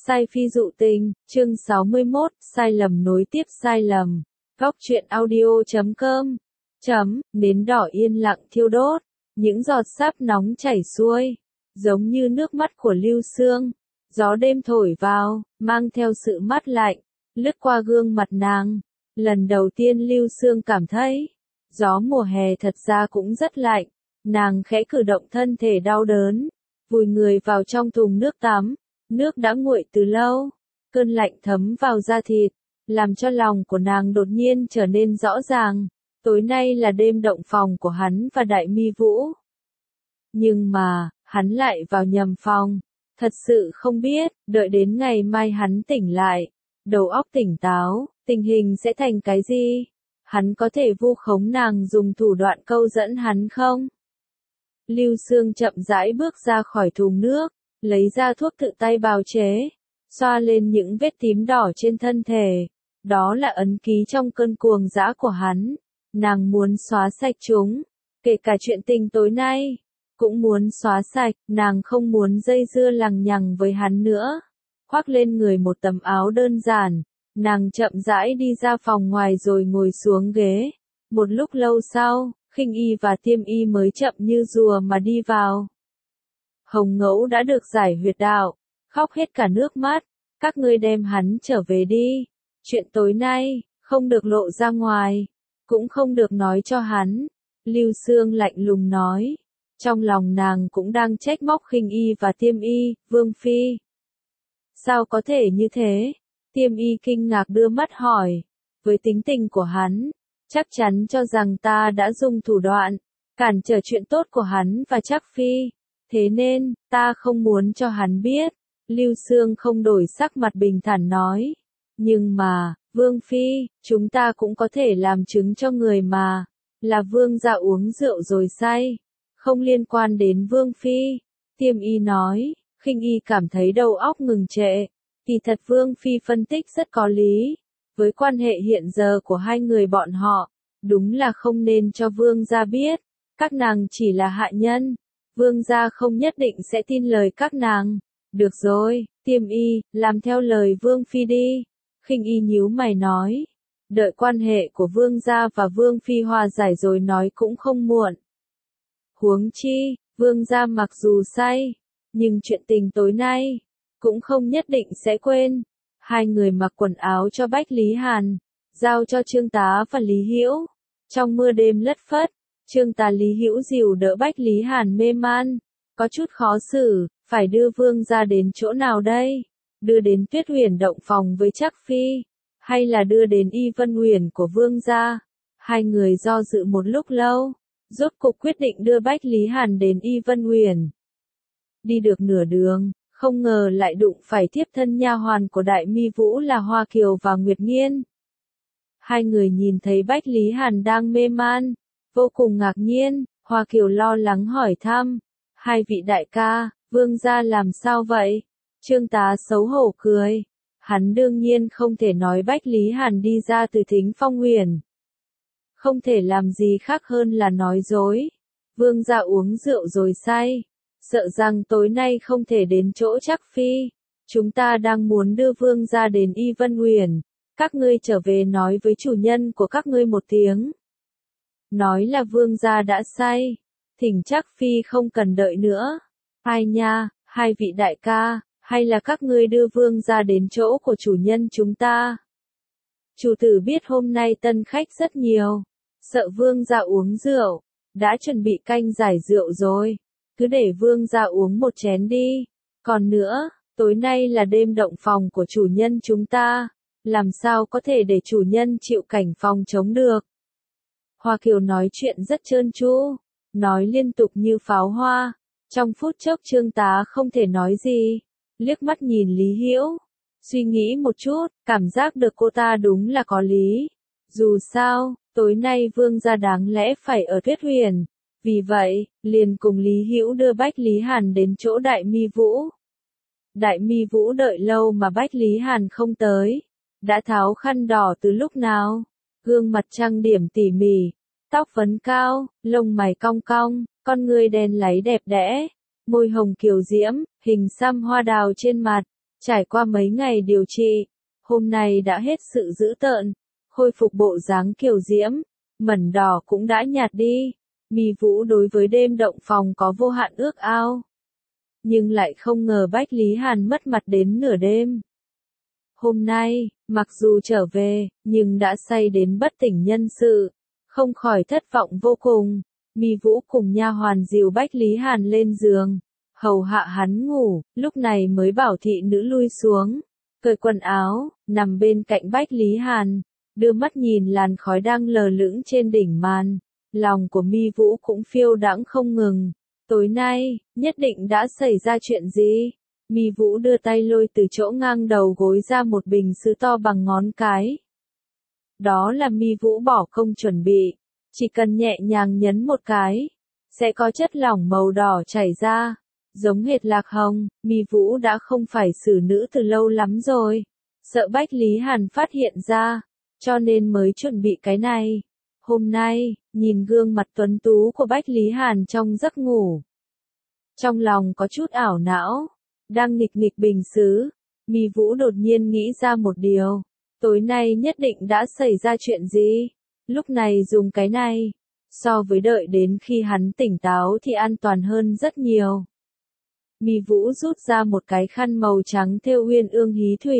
Sai phi dụ tình, chương 61, sai lầm nối tiếp sai lầm. Góc truyện audio.com. Nến đỏ yên lặng thiêu đốt, những giọt sáp nóng chảy xuôi, giống như nước mắt của Lưu Sương. Gió đêm thổi vào, mang theo sự mát lạnh, lướt qua gương mặt nàng. Lần đầu tiên Lưu Sương cảm thấy, gió mùa hè thật ra cũng rất lạnh. Nàng khẽ cử động thân thể đau đớn, vùi người vào trong thùng nước tắm. Nước đã nguội từ lâu, cơn lạnh thấm vào da thịt, làm cho lòng của nàng đột nhiên trở nên rõ ràng. Tối nay là đêm động phòng của hắn và Đại Mi Vũ. Nhưng mà, hắn lại vào nhầm phòng. Thật sự không biết, đợi đến ngày mai hắn tỉnh lại, đầu óc tỉnh táo, tình hình sẽ thành cái gì? Hắn có thể vu khống nàng dùng thủ đoạn câu dẫn hắn không? Lưu Sương chậm rãi bước ra khỏi thùng nước, lấy ra thuốc tự tay bào chế, xoa lên những vết tím đỏ trên thân thể. Đó là ấn ký trong cơn cuồng dã của hắn. Nàng muốn xóa sạch chúng, kể cả chuyện tình tối nay, cũng muốn xóa sạch. Nàng không muốn dây dưa lằng nhằng với hắn nữa. Khoác lên người một tấm áo đơn giản, nàng chậm rãi đi ra phòng ngoài rồi ngồi xuống ghế. Một lúc lâu sau, Khinh Y và Tiêm Y mới chậm như rùa mà đi vào. Hồng Ngẫu đã được giải huyệt đạo, khóc hết cả nước mắt. Các ngươi đem hắn trở về đi. Chuyện tối nay, không được lộ ra ngoài, cũng không được nói cho hắn. Lưu Sương lạnh lùng nói. Trong lòng nàng cũng đang trách móc Khinh Y và Tiêm Y, Vương Phi. Sao có thể như thế? Tiêm Y kinh ngạc đưa mắt hỏi. Với tính tình của hắn, chắc chắn cho rằng ta đã dùng thủ đoạn, cản trở chuyện tốt của hắn và Trác Phi. Thế nên, ta không muốn cho hắn biết. Lưu Sương không đổi sắc mặt bình thản nói. Nhưng mà, Vương Phi, chúng ta cũng có thể làm chứng cho người mà. Là Vương gia uống rượu rồi say. Không liên quan đến Vương Phi. Tiêm Y nói. Khinh Y cảm thấy đầu óc ngừng trệ. Kỳ thật Vương Phi phân tích rất có lý. Với quan hệ hiện giờ của hai người bọn họ, đúng là không nên cho Vương gia biết. Các nàng chỉ là hạ nhân. Vương gia không nhất định sẽ tin lời các nàng. Được rồi, Tiêm Y, làm theo lời Vương Phi đi. Khinh Y nhíu mày nói. Đợi quan hệ của Vương gia và Vương Phi hòa giải rồi nói cũng không muộn. Huống chi, Vương gia mặc dù say, nhưng chuyện tình tối nay, cũng không nhất định sẽ quên. Hai người mặc quần áo cho Bách Lý Hàn, giao cho Trương Tá và Lý Hữu. Trong mưa đêm lất phất, Trương Tá Lý Hữu dìu đỡ Bách Lý Hàn mê man, có chút khó xử, phải đưa Vương gia đến chỗ nào đây? Đưa đến Tuyết Huyền động phòng với Trác Phi, hay là đưa đến Y Vân Huyền của Vương gia? Hai người do dự một lúc lâu, rốt cuộc quyết định đưa Bách Lý Hàn đến Y Vân Huyền. Đi được nửa đường, không ngờ lại đụng phải tiếp thân nha hoàn của Đại Mi Vũ là Hoa Kiều và Nguyệt Nghiên. Hai người nhìn thấy Bách Lý Hàn đang mê man, vô cùng ngạc nhiên. Hoa Kiều lo lắng hỏi thăm. Hai vị đại ca, Vương gia làm sao vậy? Trương Tá xấu hổ cười. Hắn đương nhiên không thể nói Bách Lý Hàn đi ra từ Thính Phong Huyền. Không thể làm gì khác hơn là nói dối. Vương gia uống rượu rồi say, sợ rằng tối nay không thể đến chỗ Trác Phi. Chúng ta đang muốn đưa Vương gia đến Y Vân Huyền. Các ngươi trở về nói với chủ nhân của các ngươi một tiếng. Nói là Vương gia đã say, thỉnh Trác Phi không cần đợi nữa. Ai nha, hai vị đại ca, hay là các ngươi đưa Vương gia đến chỗ của chủ nhân chúng ta? Chủ tử biết hôm nay tân khách rất nhiều, sợ Vương gia uống rượu, đã chuẩn bị canh giải rượu rồi. Cứ để Vương gia uống một chén đi. Còn nữa, tối nay là đêm động phòng của chủ nhân chúng ta, làm sao có thể để chủ nhân chịu cảnh phòng trống được? Hoa Kiều nói chuyện rất trơn tru, nói liên tục như pháo hoa. Trong phút chốc Trương Tá không thể nói gì, liếc mắt nhìn Lý Hữu, suy nghĩ một chút, cảm giác được cô ta đúng là có lý. Dù sao, tối nay Vương gia đáng lẽ phải ở Tuyết Huyền, vì vậy, liền cùng Lý Hữu đưa Bách Lý Hàn đến chỗ Đại Mi Vũ. Đại Mi Vũ đợi lâu mà Bách Lý Hàn không tới, đã tháo khăn đỏ từ lúc nào, gương mặt trang điểm tỉ mỉ, tóc vấn cao, lông mày cong cong, con ngươi đen láy đẹp đẽ, môi hồng kiều diễm, hình xăm hoa đào trên mặt, Trải qua mấy ngày điều trị, hôm nay đã hết sự dữ tợn, khôi phục bộ dáng kiều diễm, mẩn đỏ cũng đã nhạt đi. Mi Vũ đối với đêm động phòng có vô hạn ước ao. Nhưng lại không ngờ Bách Lý Hàn mất mặt đến nửa đêm. Hôm nay, mặc dù trở về, nhưng đã say đến bất tỉnh nhân sự, không khỏi thất vọng vô cùng. Mi Vũ cùng nha hoàn dìu Bách Lý Hàn lên giường, hầu hạ hắn ngủ, lúc này mới bảo thị nữ lui xuống, cởi quần áo, nằm bên cạnh Bách Lý Hàn, đưa mắt nhìn làn khói đang lờ lững trên đỉnh màn, lòng của Mi Vũ cũng phiêu đãng không ngừng. Tối nay, nhất định đã xảy ra chuyện gì? Mi Vũ đưa tay lôi từ chỗ ngang đầu gối ra một bình sứ to bằng ngón cái. Đó là Mi Vũ bỏ công chuẩn bị, chỉ cần nhẹ nhàng nhấn một cái, sẽ có chất lỏng màu đỏ chảy ra, giống hệt lạc hồng. Mi Vũ đã không phải xử nữ từ lâu lắm rồi, sợ Bách Lý Hàn phát hiện ra, cho nên mới chuẩn bị cái này. Hôm nay, nhìn gương mặt tuấn tú của Bách Lý Hàn trong giấc ngủ, trong lòng có chút ảo não, đang nghịch nghịch bình sứ, Mi Vũ đột nhiên nghĩ ra một điều, tối nay nhất định đã xảy ra chuyện gì, lúc này dùng cái này, so với đợi đến khi hắn tỉnh táo thì an toàn hơn rất nhiều. Mi Vũ rút ra một cái khăn màu trắng thêu uyên ương hí thủy.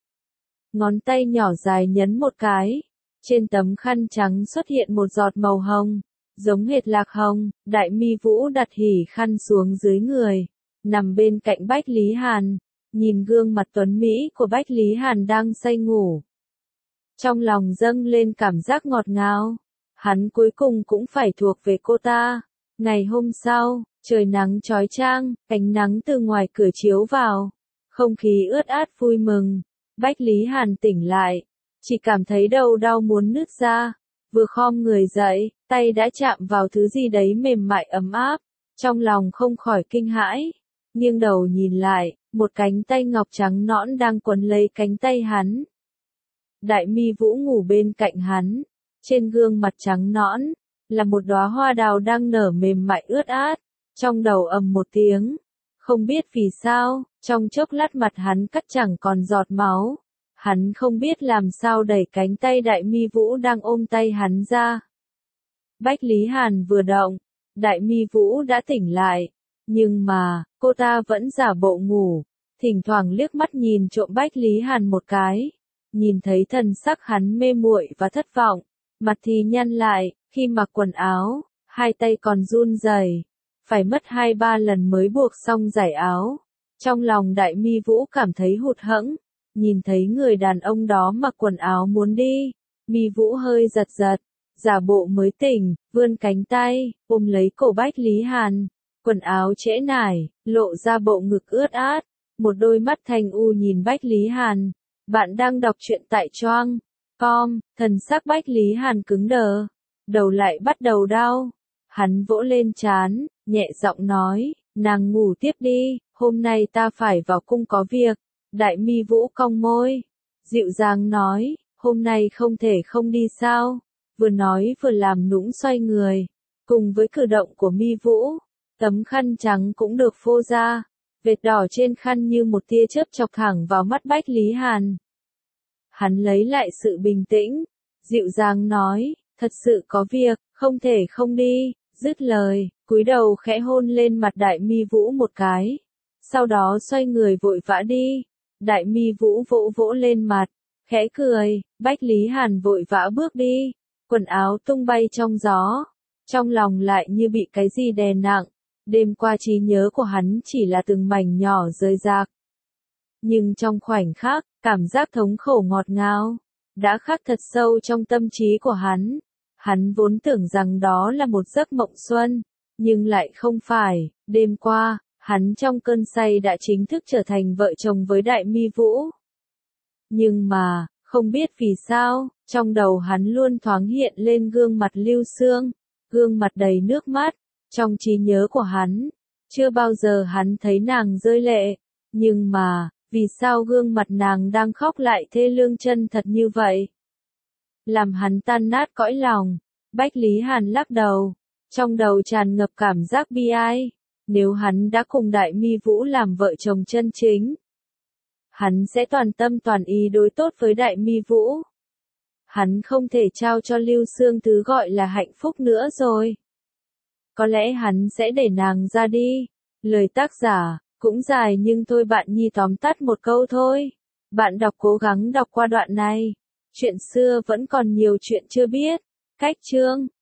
Ngón tay nhỏ dài nhấn một cái, trên tấm khăn trắng xuất hiện một giọt màu hồng, giống hệt lạc hồng. Đại Mi Vũ đặt hỉ khăn xuống dưới người, nằm bên cạnh Bách Lý Hàn, nhìn gương mặt tuấn Mỹ của Bách Lý Hàn đang say ngủ. Trong lòng dâng lên cảm giác ngọt ngào, hắn cuối cùng cũng phải thuộc về cô ta. Ngày hôm sau, trời nắng chói chang, ánh nắng từ ngoài cửa chiếu vào, không khí ướt át vui mừng. Bách Lý Hàn tỉnh lại, chỉ cảm thấy đầu đau muốn nứt ra, vừa khom người dậy, tay đã chạm vào thứ gì đấy mềm mại ấm áp, trong lòng không khỏi kinh hãi, nghiêng đầu nhìn lại, một cánh tay ngọc trắng nõn đang quấn lấy cánh tay hắn. Đại Mi Vũ ngủ bên cạnh hắn, trên gương mặt trắng nõn, là một đóa hoa đào đang nở mềm mại ướt át, trong đầu ầm một tiếng, không biết vì sao, trong chốc lát mặt hắn cắt chẳng còn giọt máu. Hắn không biết làm sao đẩy cánh tay Đại Mi Vũ đang ôm tay hắn ra. Bách Lý Hàn vừa động, Đại Mi Vũ đã tỉnh lại, nhưng mà, cô ta vẫn giả bộ ngủ, thỉnh thoảng liếc mắt nhìn trộm Bách Lý Hàn một cái, nhìn thấy thần sắc hắn mê muội và thất vọng, mặt thì nhăn lại, khi mặc quần áo, hai tay còn run rẩy, phải mất 2-3 lần mới buộc xong giải áo. Trong lòng Đại Mi Vũ cảm thấy hụt hẫng. Nhìn thấy người đàn ông đó mặc quần áo muốn đi, Mi Vũ hơi giật giật, giả bộ mới tỉnh, vươn cánh tay, ôm lấy cổ Bách Lý Hàn, quần áo trễ nải, lộ ra bộ ngực ướt át, một đôi mắt thanh u nhìn Bách Lý Hàn. Bạn đang đọc truyện tại Choang.com, thần sắc Bách Lý Hàn cứng đờ, đầu lại bắt đầu đau, hắn vỗ lên trán, nhẹ giọng nói, nàng ngủ tiếp đi, hôm nay ta phải vào cung có việc. Đại Mi Vũ cong môi, dịu dàng nói, hôm nay không thể không đi sao, vừa nói vừa làm nũng xoay người, cùng với cử động của Mi Vũ, tấm khăn trắng cũng được phô ra, vệt đỏ trên khăn như một tia chớp chọc thẳng vào mắt Bách Lý Hàn. Hắn lấy lại sự bình tĩnh, dịu dàng nói, thật sự có việc, không thể không đi, dứt lời, cúi đầu khẽ hôn lên mặt Đại Mi Vũ một cái, sau đó xoay người vội vã đi. Đại Mi Vũ vỗ vỗ lên mặt, khẽ cười, Bách Lý Hàn vội vã bước đi, quần áo tung bay trong gió, trong lòng lại như bị cái gì đè nặng, đêm qua trí nhớ của hắn chỉ là từng mảnh nhỏ rơi rạc. Nhưng trong khoảnh khắc, cảm giác thống khổ ngọt ngào, đã khắc thật sâu trong tâm trí của hắn vốn tưởng rằng đó là một giấc mộng xuân, nhưng lại không phải, đêm qua, hắn trong cơn say đã chính thức trở thành vợ chồng với Đại Mi Vũ. Nhưng mà, không biết vì sao, trong đầu hắn luôn thoáng hiện lên gương mặt Lưu Xương, gương mặt đầy nước mắt, trong trí nhớ của hắn, chưa bao giờ hắn thấy nàng rơi lệ, nhưng mà, vì sao gương mặt nàng đang khóc lại thê lương chân thật như vậy? Làm hắn tan nát cõi lòng, Bách Lý Hàn lắc đầu, trong đầu tràn ngập cảm giác bi ai. Nếu hắn đã cùng Đại Mi Vũ làm vợ chồng chân chính, hắn sẽ toàn tâm toàn ý đối tốt với Đại Mi Vũ. Hắn không thể trao cho Lưu Xương thứ gọi là hạnh phúc nữa rồi. Có lẽ hắn sẽ để nàng ra đi. Lời tác giả, cũng dài nhưng thôi bạn nhi tóm tắt một câu thôi. Bạn đọc cố gắng đọc qua đoạn này. Chuyện xưa vẫn còn nhiều chuyện chưa biết. Cách chương